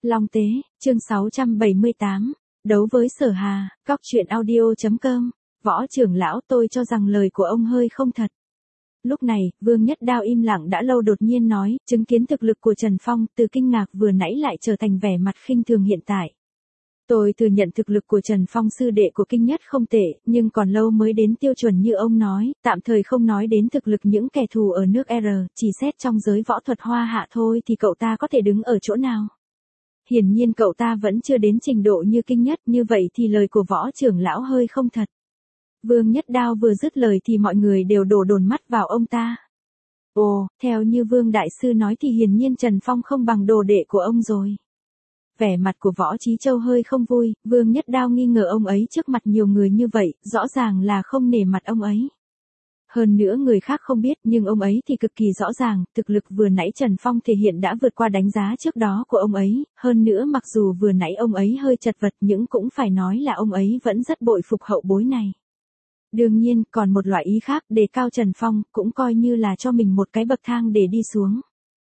Long Tế, chương 678, đấu với Sở Hà, Cóc truyện audio.com, Võ trưởng lão, tôi cho rằng lời của ông hơi không thật. Lúc này, Vương Nhất Đao im lặng đã lâu đột nhiên nói, chứng kiến thực lực của Trần Phong, từ kinh ngạc vừa nãy lại trở thành vẻ mặt khinh thường hiện tại. Tôi thừa nhận thực lực của Trần Phong sư đệ của kinh nhất không tệ, nhưng còn lâu mới đến tiêu chuẩn như ông nói, tạm thời không nói đến thực lực những kẻ thù ở nước R, chỉ xét trong giới võ thuật hoa hạ thôi thì cậu ta có thể đứng ở chỗ nào. Hiển nhiên cậu ta vẫn chưa đến trình độ như kinh nhất, như vậy thì lời của Võ trưởng lão hơi không thật. Vương Nhất Đao vừa dứt lời thì mọi người đều đổ dồn mắt vào ông ta. Ồ, theo như Vương Đại Sư nói thì hiển nhiên Trần Phong không bằng đồ đệ của ông rồi. Vẻ mặt của Võ Chí Châu hơi không vui, Vương Nhất Đao nghi ngờ ông ấy trước mặt nhiều người như vậy, rõ ràng là không nể mặt ông ấy. Hơn nữa người khác không biết nhưng ông ấy thì cực kỳ rõ ràng, thực lực vừa nãy Trần Phong thể hiện đã vượt qua đánh giá trước đó của ông ấy, hơn nữa mặc dù vừa nãy ông ấy hơi chật vật nhưng cũng phải nói là ông ấy vẫn rất bội phục hậu bối này. Đương nhiên, còn một loại ý khác, đề cao Trần Phong, cũng coi như là cho mình một cái bậc thang để đi xuống.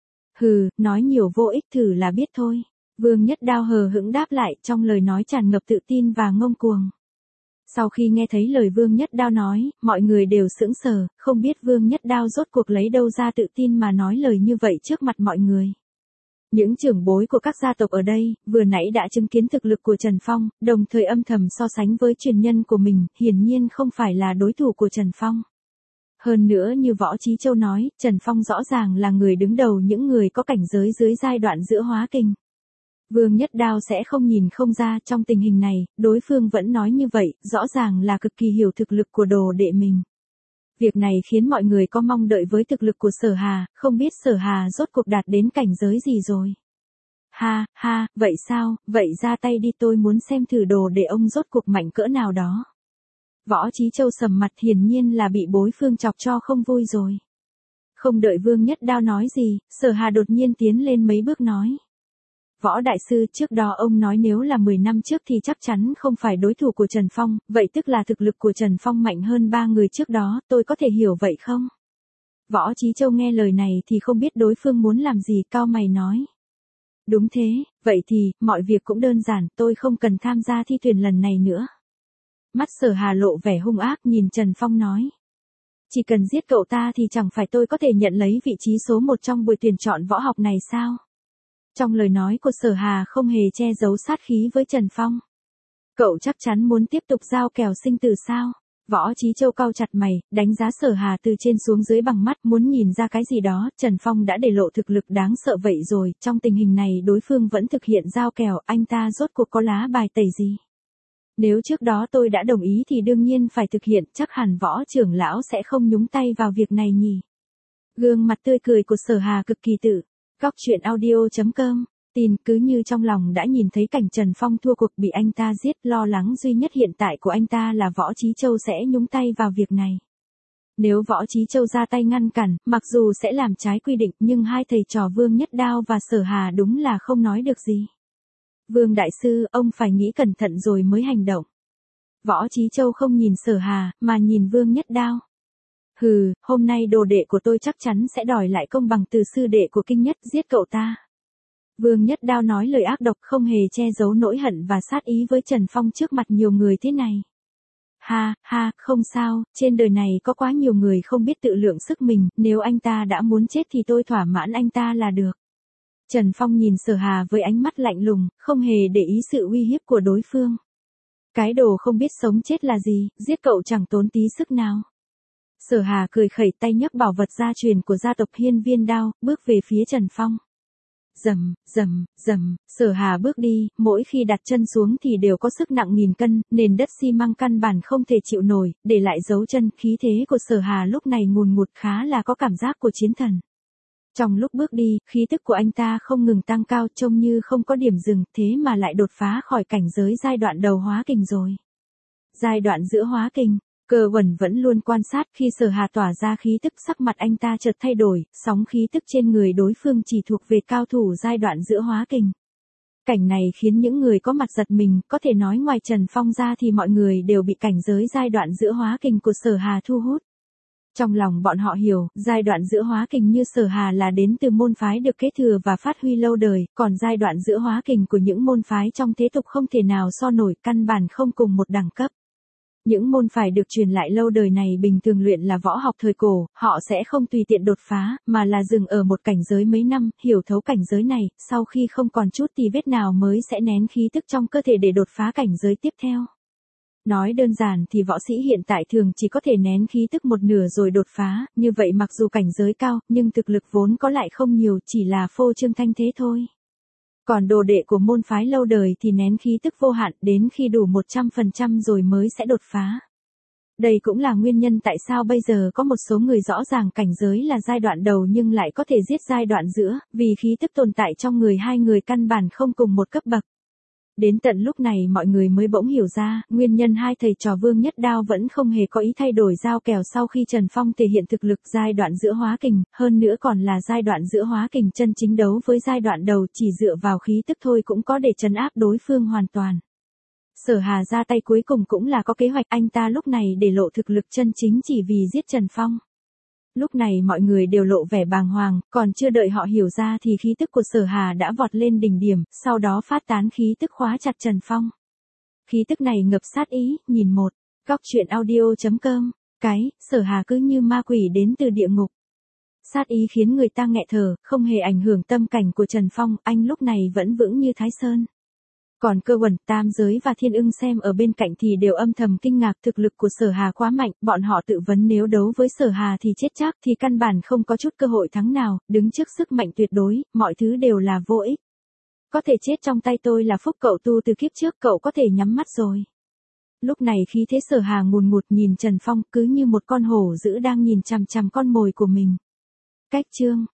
Hừ, nói nhiều vô ích, thử là biết thôi. Vương Nhất Đao hờ hững đáp lại, trong lời nói tràn ngập tự tin và ngông cuồng. Sau khi nghe thấy lời Vương Nhất Đao nói, mọi người đều sững sờ, không biết Vương Nhất Đao rốt cuộc lấy đâu ra tự tin mà nói lời như vậy trước mặt mọi người. Những trưởng bối của các gia tộc ở đây, vừa nãy đã chứng kiến thực lực của Trần Phong, đồng thời âm thầm so sánh với truyền nhân của mình, hiển nhiên không phải là đối thủ của Trần Phong. Hơn nữa như Võ Chí Châu nói, Trần Phong rõ ràng là người đứng đầu những người có cảnh giới dưới giai đoạn giữa hóa kinh. Vương Nhất Đao sẽ không nhìn không ra, trong tình hình này, đối phương vẫn nói như vậy, rõ ràng là cực kỳ hiểu thực lực của đồ đệ mình. Việc này khiến mọi người có mong đợi với thực lực của Sở Hà, không biết Sở Hà rốt cuộc đạt đến cảnh giới gì rồi. Ha, ha, vậy sao, vậy ra tay đi, tôi muốn xem thử đồ đệ ông rốt cuộc mạnh cỡ nào đó. Võ Chí Châu sầm mặt, hiển nhiên là bị đối phương chọc cho không vui rồi. Không đợi Vương Nhất Đao nói gì, Sở Hà đột nhiên tiến lên mấy bước nói. Võ Đại Sư, trước đó ông nói nếu là 10 năm trước thì chắc chắn không phải đối thủ của Trần Phong, vậy tức là thực lực của Trần Phong mạnh hơn 3 người trước đó, tôi có thể hiểu vậy không? Võ Chí Châu nghe lời này thì không biết đối phương muốn làm gì, cau mày nói. Đúng thế, vậy thì, mọi việc cũng đơn giản, tôi không cần tham gia thi tuyển lần này nữa. Mắt Sở Hà lộ vẻ hung ác nhìn Trần Phong nói. Chỉ cần giết cậu ta thì chẳng phải tôi có thể nhận lấy vị trí số 1 trong buổi tuyển chọn võ học này sao? Trong lời nói của Sở Hà không hề che giấu sát khí với Trần Phong. Cậu chắc chắn muốn tiếp tục giao kèo sinh tử sao? Võ Chí Châu cau chặt mày, đánh giá Sở Hà từ trên xuống dưới bằng mắt, muốn nhìn ra cái gì đó, Trần Phong đã để lộ thực lực đáng sợ vậy rồi, trong tình hình này đối phương vẫn thực hiện giao kèo, anh ta rốt cuộc có lá bài tẩy gì? Nếu trước đó tôi đã đồng ý thì đương nhiên phải thực hiện, chắc hẳn Võ trưởng lão sẽ không nhúng tay vào việc này nhỉ? Gương mặt tươi cười của Sở Hà cực kỳ tự. Cóc truyện audio.com, tin cứ như trong lòng đã nhìn thấy cảnh Trần Phong thua cuộc bị anh ta giết, lo lắng duy nhất hiện tại của anh ta là Võ Chí Châu sẽ nhúng tay vào việc này. Nếu Võ Chí Châu ra tay ngăn cản, mặc dù sẽ làm trái quy định nhưng hai thầy trò Vương Nhất Đao và Sở Hà đúng là không nói được gì. Vương Đại Sư, ông phải nghĩ cẩn thận rồi mới hành động. Võ Chí Châu không nhìn Sở Hà, mà nhìn Vương Nhất Đao. Hừ, hôm nay đồ đệ của tôi chắc chắn sẽ đòi lại công bằng từ sư đệ của kinh nhất, giết cậu ta. Vương Nhất Đao nói lời ác độc, không hề che giấu nỗi hận và sát ý với Trần Phong trước mặt nhiều người thế này. Ha, ha, không sao, trên đời này có quá nhiều người không biết tự lượng sức mình, nếu anh ta đã muốn chết thì tôi thỏa mãn anh ta là được. Trần Phong nhìn Sở Hà với ánh mắt lạnh lùng, không hề để ý sự uy hiếp của đối phương. Cái đồ không biết sống chết là gì, giết cậu chẳng tốn tí sức nào. Sở Hà cười khẩy tay nhấc bảo vật gia truyền của gia tộc Hiên Viên Đao, bước về phía Trần Phong. Rầm, rầm, rầm, Sở Hà bước đi, mỗi khi đặt chân xuống thì đều có sức nặng nghìn cân, nền đất xi măng căn bản không thể chịu nổi, để lại dấu chân, khí thế của Sở Hà lúc này ngùn ngụt khá là có cảm giác của chiến thần. Trong lúc bước đi, khí tức của anh ta không ngừng tăng cao, trông như không có điểm dừng, thế mà lại đột phá khỏi cảnh giới giai đoạn đầu hóa kình rồi. Giai đoạn giữa hóa kình. Cơ Uẩn vẫn luôn quan sát, khi Sở Hà tỏa ra khí tức sắc mặt anh ta chợt thay đổi, sóng khí tức trên người đối phương chỉ thuộc về cao thủ giai đoạn giữa hóa kình. Cảnh này khiến những người có mặt giật mình, có thể nói ngoài Trần Phong ra thì mọi người đều bị cảnh giới giai đoạn giữa hóa kình của Sở Hà thu hút. Trong lòng bọn họ hiểu, giai đoạn giữa hóa kình như Sở Hà là đến từ môn phái được kế thừa và phát huy lâu đời, còn giai đoạn giữa hóa kình của những môn phái trong thế tục không thể nào so nổi, căn bản không cùng một đẳng cấp. Những môn phái được truyền lại lâu đời này bình thường luyện là võ học thời cổ, họ sẽ không tùy tiện đột phá, mà là dừng ở một cảnh giới mấy năm, hiểu thấu cảnh giới này, sau khi không còn chút tì vết nào mới sẽ nén khí tức trong cơ thể để đột phá cảnh giới tiếp theo. Nói đơn giản thì võ sĩ hiện tại thường chỉ có thể nén khí tức một nửa rồi đột phá, như vậy mặc dù cảnh giới cao, nhưng thực lực vốn có lại không nhiều, chỉ là phô trương thanh thế thôi. Còn đồ đệ của môn phái lâu đời thì nén khí tức vô hạn, đến khi đủ 100% rồi mới sẽ đột phá. Đây cũng là nguyên nhân tại sao bây giờ có một số người rõ ràng cảnh giới là giai đoạn đầu nhưng lại có thể giết giai đoạn giữa, vì khí tức tồn tại trong người hai người căn bản không cùng một cấp bậc. Đến tận lúc này mọi người mới bỗng hiểu ra, nguyên nhân hai thầy trò Vương Nhất Đao vẫn không hề có ý thay đổi giao kèo sau khi Trần Phong thể hiện thực lực giai đoạn giữa hóa kình, hơn nữa còn là giai đoạn giữa hóa kình chân chính đấu với giai đoạn đầu chỉ dựa vào khí tức thôi cũng có để trấn áp đối phương hoàn toàn. Sở Hà ra tay cuối cùng cũng là có kế hoạch, anh ta lúc này để lộ thực lực chân chính chỉ vì giết Trần Phong. Lúc này mọi người đều lộ vẻ bàng hoàng, còn chưa đợi họ hiểu ra thì khí tức của Sở Hà đã vọt lên đỉnh điểm, sau đó phát tán khí tức khóa chặt Trần Phong. Khí tức này ngập sát ý, nhìn một, góc truyện audio.com, Sở Hà cứ như ma quỷ đến từ địa ngục. Sát ý khiến người ta nghẹt thở, không hề ảnh hưởng tâm cảnh của Trần Phong, anh lúc này vẫn vững như Thái Sơn. Còn Cơ Quần, Tam Giới và Thiên Ưng xem ở bên cạnh thì đều âm thầm kinh ngạc, thực lực của Sở Hà quá mạnh, bọn họ tự vấn nếu đấu với Sở Hà thì chết chắc thì căn bản không có chút cơ hội thắng nào, đứng trước sức mạnh tuyệt đối, mọi thứ đều là vô ích. Có thể chết trong tay tôi là phúc cậu tu từ kiếp trước, cậu có thể nhắm mắt rồi. Lúc này khí thế Sở Hà ngùn ngụt nhìn Trần Phong cứ như một con hổ dữ đang nhìn chằm chằm con mồi của mình. Cách chương